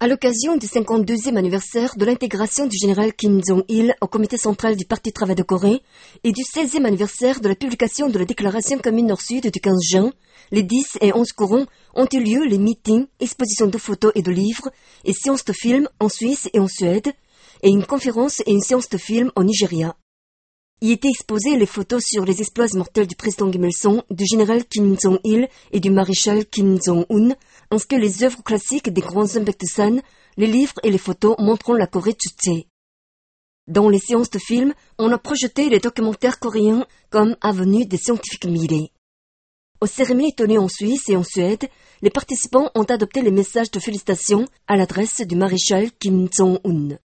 À l'occasion du 52e anniversaire de l'intégration du général Kim Jong-il au comité central du Parti Travail de Corée et du 16e anniversaire de la publication de la déclaration commune Nord-Sud du 15 juin, les 10 et 11 courants ont eu lieu les meetings, expositions de photos et de livres et séances de films en Suisse et en Suède, et une conférence et une séance de films au Nigeria. Y étaient exposées les photos sur les exploits mortels du président Kim Il-sung, du général Kim Jong-il et du maréchal Kim Jong-un, ainsi que les œuvres classiques des grands hommes Baekdusan, les livres et les photos montrant la Corée Juche. Dans les séances de films, on a projeté les documentaires coréens comme Avenue des scientifiques mirés. Aux cérémonies tenues en Suisse et en Suède, les participants ont adopté les messages de félicitations à l'adresse du maréchal Kim Jong-un.